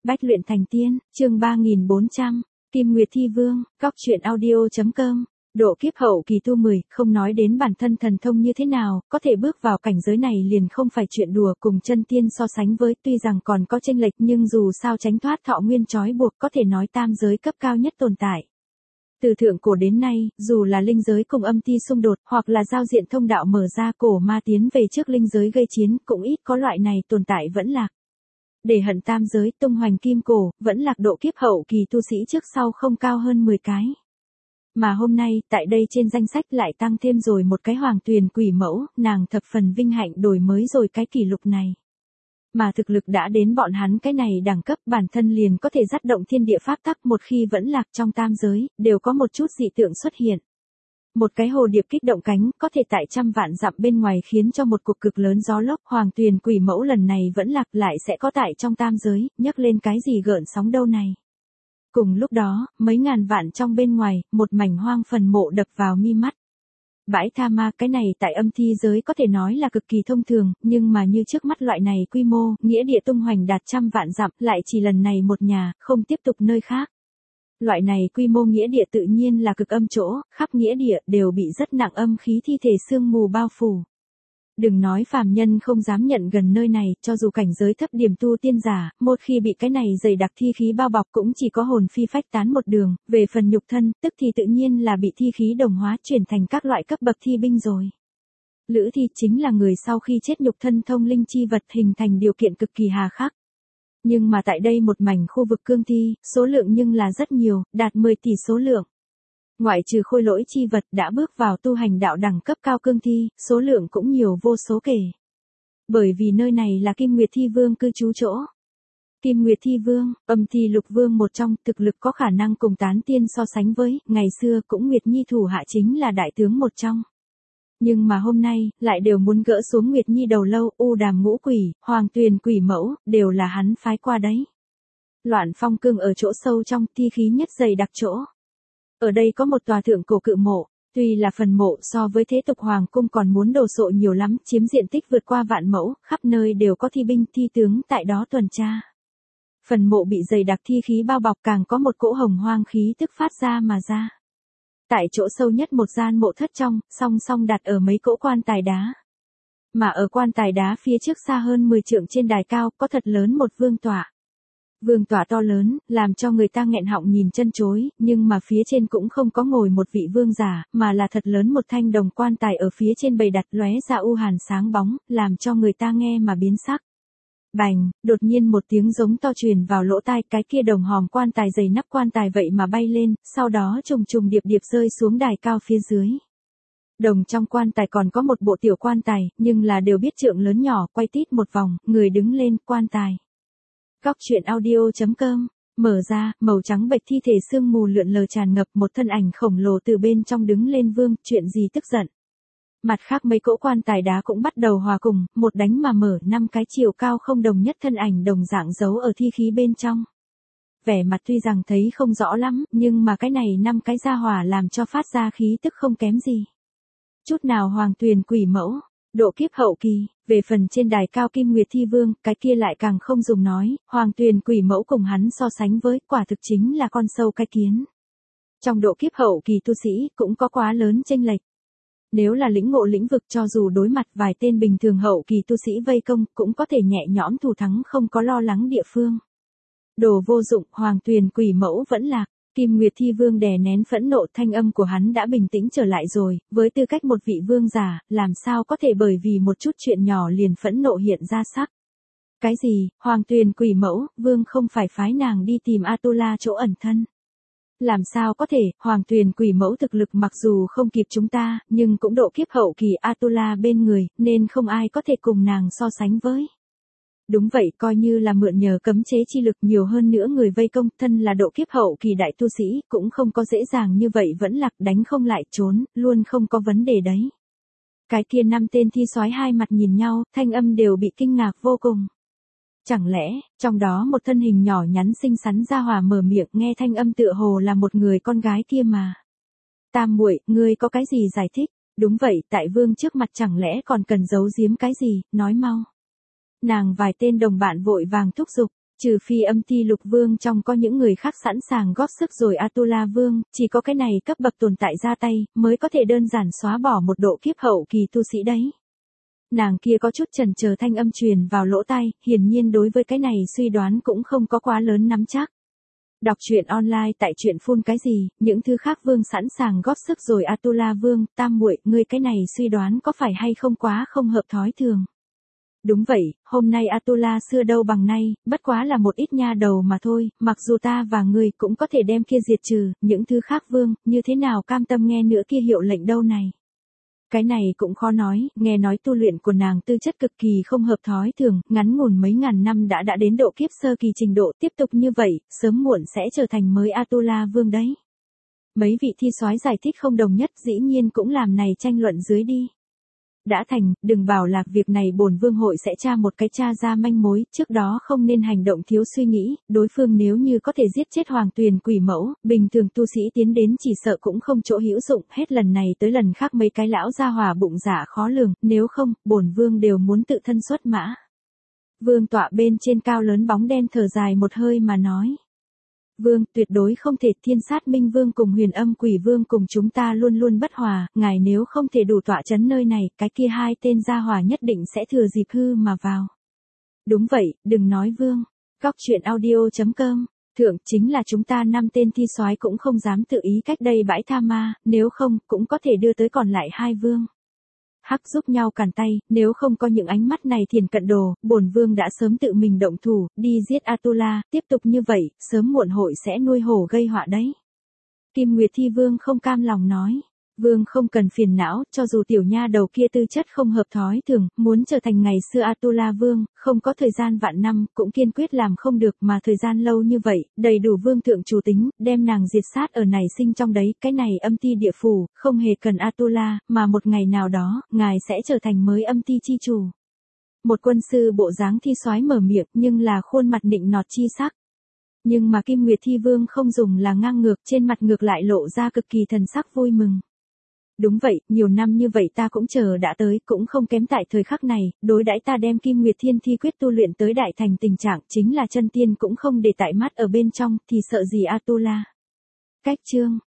Bách luyện thành tiên, chương 3400, Kim Nguyệt Thi Vương, Cóc truyện audio.com. Độ kiếp hậu kỳ tu 10, không nói đến bản thân thần thông như thế nào, có thể bước vào cảnh giới này liền không phải chuyện đùa, cùng chân tiên so sánh với, tuy rằng còn có chênh lệch nhưng dù sao tránh thoát thọ nguyên trói buộc, có thể nói tam giới cấp cao nhất tồn tại. Từ thượng cổ đến nay, dù là linh giới cùng âm ti xung đột, hoặc là giao diện thông đạo mở ra, cổ ma tiến về trước linh giới gây chiến, cũng ít có loại này tồn tại vẫn lạc. Để hận tam giới, tung hoành kim cổ, vẫn lạc độ kiếp hậu kỳ tu sĩ trước sau không cao hơn 10 cái. Mà hôm nay, tại đây trên danh sách lại tăng thêm rồi một cái hoàng tuyền quỷ mẫu, nàng thập phần vinh hạnh đổi mới rồi cái kỷ lục này. Mà thực lực đã đến bọn hắn cái này đẳng cấp, bản thân liền có thể dắt động thiên địa pháp tắc, một khi vẫn lạc trong tam giới, đều có một chút dị tượng xuất hiện. Một cái hồ điệp kích động cánh, có thể tại trăm vạn dặm bên ngoài khiến cho một cuộc cực lớn gió lốc, hoàng tuyền quỷ mẫu lần này vẫn lạc lại sẽ có tại trong tam giới, nhấc lên cái gì gợn sóng đâu này. Cùng lúc đó, mấy ngàn vạn trong bên ngoài, một mảnh hoang phần mộ đập vào mi mắt. Bãi tha ma, cái này tại âm thi giới có thể nói là cực kỳ thông thường, nhưng mà như trước mắt loại này quy mô, nghĩa địa tung hoành đạt trăm vạn dặm, lại chỉ lần này một nhà, không tiếp tục nơi khác. Loại này quy mô nghĩa địa tự nhiên là cực âm chỗ, khắp nghĩa địa đều bị rất nặng âm khí thi thể sương mù bao phủ. Đừng nói phàm nhân không dám nhận gần nơi này, cho dù cảnh giới thấp điểm tu tiên giả, một khi bị cái này dày đặc thi khí bao bọc cũng chỉ có hồn phi phách tán một đường, về phần nhục thân, tức thì tự nhiên là bị thi khí đồng hóa chuyển thành các loại cấp bậc thi binh rồi. Lữ thi chính là người sau khi chết nhục thân thông linh chi vật hình thành điều kiện cực kỳ hà khắc. Nhưng mà tại đây một mảnh khu vực cương thi, số lượng nhưng là rất nhiều, đạt 10 tỷ số lượng. Ngoại trừ khôi lỗi chi vật đã bước vào tu hành đạo đẳng cấp cao cương thi, số lượng cũng nhiều vô số kể. Bởi vì nơi này là Kim Nguyệt Thi Vương cư trú chỗ. Kim Nguyệt Thi Vương, âm thi lục vương một trong, thực lực có khả năng cùng tán tiên so sánh với, ngày xưa cũng Nguyệt Nhi thủ hạ chính là đại tướng một trong. Nhưng mà hôm nay, lại đều muốn gỡ xuống Nguyệt Nhi đầu lâu, u đàm ngũ quỷ, hoàng tuyền quỷ mẫu, đều là hắn phái qua đấy. Loạn phong cương ở chỗ sâu trong, thi khí nhất dày đặc chỗ. Ở đây có một tòa thượng cổ cự mộ, tuy là phần mộ so với thế tục hoàng cung còn muốn đồ sộ nhiều lắm, chiếm diện tích vượt qua vạn mẫu, khắp nơi đều có thi binh thi tướng tại đó tuần tra. Phần mộ bị dày đặc thi khí bao bọc, càng có một cỗ hồng hoang khí tức phát ra mà ra. Tại chỗ sâu nhất một gian mộ thất trong, song song đặt ở mấy cỗ quan tài đá. Mà ở quan tài đá phía trước xa hơn 10 trượng trên đài cao, có thật lớn một vương tọa. Vương tọa to lớn, làm cho người ta nghẹn họng nhìn chân chối, nhưng mà phía trên cũng không có ngồi một vị vương giả, mà là thật lớn một thanh đồng quan tài ở phía trên bày đặt lóe ra u hàn sáng bóng, làm cho người ta nghe mà biến sắc. Bành, đột nhiên một tiếng giống to truyền vào lỗ tai, cái kia đồng hòm quan tài dày nắp quan tài vậy mà bay lên, sau đó trùng trùng điệp điệp rơi xuống đài cao phía dưới. Đồng trong quan tài còn có một bộ tiểu quan tài, nhưng là đều biết trượng lớn nhỏ, quay tít một vòng, người đứng lên quan tài. Cóc truyện audio.com, mở ra, màu trắng bệch thi thể sương mù lượn lờ tràn ngập, một thân ảnh khổng lồ từ bên trong đứng lên vương, chuyện gì tức giận. Mặt khác mấy cỗ quan tài đá cũng bắt đầu hòa cùng, một đánh mà mở, 5 cái chiều cao không đồng nhất thân ảnh đồng dạng giấu ở thi khí bên trong. Vẻ mặt tuy rằng thấy không rõ lắm, nhưng mà cái này 5 cái gia hỏa làm cho phát ra khí tức không kém gì. Chút nào hoàng tuyền quỷ mẫu. Độ kiếp hậu kỳ, về phần trên đài cao Kim Nguyệt Thi Vương, cái kia lại càng không dùng nói, hoàng tuyền quỷ mẫu cùng hắn so sánh với, quả thực chính là con sâu cái kiến. Trong độ kiếp hậu kỳ tu sĩ, cũng có quá lớn chênh lệch. Nếu là lĩnh ngộ lĩnh vực, cho dù đối mặt vài tên bình thường hậu kỳ tu sĩ vây công, cũng có thể nhẹ nhõm thủ thắng, không có lo lắng địa phương. Đồ vô dụng, hoàng tuyền quỷ mẫu vẫn lạc. Kim Nguyệt Thi Vương đè nén phẫn nộ, thanh âm của hắn đã bình tĩnh trở lại rồi, với tư cách một vị vương giả, làm sao có thể bởi vì một chút chuyện nhỏ liền phẫn nộ hiện ra sắc. Cái gì, hoàng tuyền quỷ mẫu, vương không phải phái nàng đi tìm Atula chỗ ẩn thân. Làm sao có thể, hoàng tuyền quỷ mẫu thực lực mặc dù không kịp chúng ta, nhưng cũng độ kiếp hậu kỳ Atula bên người, nên không ai có thể cùng nàng so sánh với. Đúng vậy, coi như là mượn nhờ cấm chế chi lực nhiều hơn nữa người vây công, thân là độ kiếp hậu kỳ đại tu sĩ, cũng không có dễ dàng như vậy vẫn lạc, đánh không lại trốn, luôn không có vấn đề đấy. Cái kia 5 tên thi soái hai mặt nhìn nhau, thanh âm đều bị kinh ngạc vô cùng. Chẳng lẽ, trong đó một thân hình nhỏ nhắn xinh xắn ra hòa mở miệng, nghe thanh âm tựa hồ là một người con gái kia mà. Tam muội, ngươi có cái gì giải thích? Đúng vậy, tại vương trước mặt chẳng lẽ còn cần giấu giếm cái gì, nói mau. Nàng vài tên đồng bạn vội vàng thúc giục, Trừ phi âm ti lục vương trong có những người khác sẵn sàng góp sức rồi Atula vương, chỉ có cái này cấp bậc tồn tại ra tay, mới có thể đơn giản xóa bỏ một độ kiếp hậu kỳ tu sĩ đấy. Nàng kia có chút chần chờ thanh âm truyền vào lỗ tai, hiển nhiên đối với cái này suy đoán cũng không có quá lớn nắm chắc. Đọc truyện online tại truyện phun cái gì, những thứ khác vương sẵn sàng góp sức rồi Atula vương, tam muội, ngươi cái này suy đoán có phải hay không quá không hợp thói thường. Đúng vậy, hôm nay Atula xưa đâu bằng nay, bất quá là một ít nha đầu mà thôi, mặc dù ta và ngươi cũng có thể đem kia diệt trừ, những thứ khác vương, như thế nào cam tâm nghe nữa kia hiệu lệnh đâu này. Cái này cũng khó nói, nghe nói tu luyện của nàng tư chất cực kỳ không hợp thói thường, ngắn ngủn mấy ngàn năm đã đến độ kiếp sơ kỳ trình độ, tiếp tục như vậy, sớm muộn sẽ trở thành mới Atula vương đấy. Mấy vị thi soái giải thích không đồng nhất dĩ nhiên cũng làm này tranh luận dưới đi. Đã thành, đừng bảo là việc này bổn vương hội sẽ tra một cái tra ra manh mối, trước đó không nên hành động thiếu suy nghĩ, đối phương nếu như có thể giết chết Hoàng Tuyền quỷ mẫu, bình thường tu sĩ tiến đến chỉ sợ cũng không chỗ hữu dụng, hết lần này tới lần khác mấy cái lão gia hỏa bụng dạ khó lường, nếu không, bổn vương đều muốn tự thân xuất mã. Vương tọa bên trên cao lớn bóng đen thở dài một hơi mà nói. Vương, tuyệt đối không thể, Thiên Sát Minh Vương cùng Huyền Âm Quỷ Vương cùng chúng ta luôn luôn bất hòa, ngài nếu không thể đủ tọa chấn nơi này, cái kia hai tên gia hỏa nhất định sẽ thừa dịp hư mà vào. Đúng vậy, đừng nói Vương. Góc truyện audio.com, thượng, chính là chúng ta 5 tên thi soái cũng không dám tự ý cách đây bãi tha ma, nếu không, cũng có thể đưa tới còn lại 2 vương. Hắc giúp nhau cản tay, nếu không có những ánh mắt này thiền cận đồ, bổn vương đã sớm tự mình động thủ, đi giết Atula, tiếp tục như vậy, sớm muộn hội sẽ nuôi hổ gây họa đấy. Kim Nguyệt Thi Vương không cam lòng nói. Vương không cần phiền não, cho dù tiểu nha đầu kia tư chất không hợp thói thường, muốn trở thành ngày xưa Atula Vương, không có thời gian vạn năm, cũng kiên quyết làm không được mà thời gian lâu như vậy, đầy đủ vương thượng chủ tính, đem nàng diệt sát ở nảy sinh trong đấy, cái này âm ti địa phủ, không hề cần Atula, mà một ngày nào đó, ngài sẽ trở thành mới âm ti chi chủ. Một quân sư bộ dáng thi soái mở miệng nhưng là khuôn mặt nịnh nọt chi sắc. Nhưng mà Kim Nguyệt Thi Vương không dùng là ngang ngược, trên mặt ngược lại lộ ra cực kỳ thần sắc vui mừng. Đúng vậy, nhiều năm như vậy ta cũng chờ đã tới, cũng không kém tại thời khắc này, đối đãi ta đem Kim Nguyệt Thiên Thi quyết tu luyện tới đại thành tình trạng, chính là chân tiên cũng không để tại mắt ở bên trong, thì sợ gì Atula. Cách chương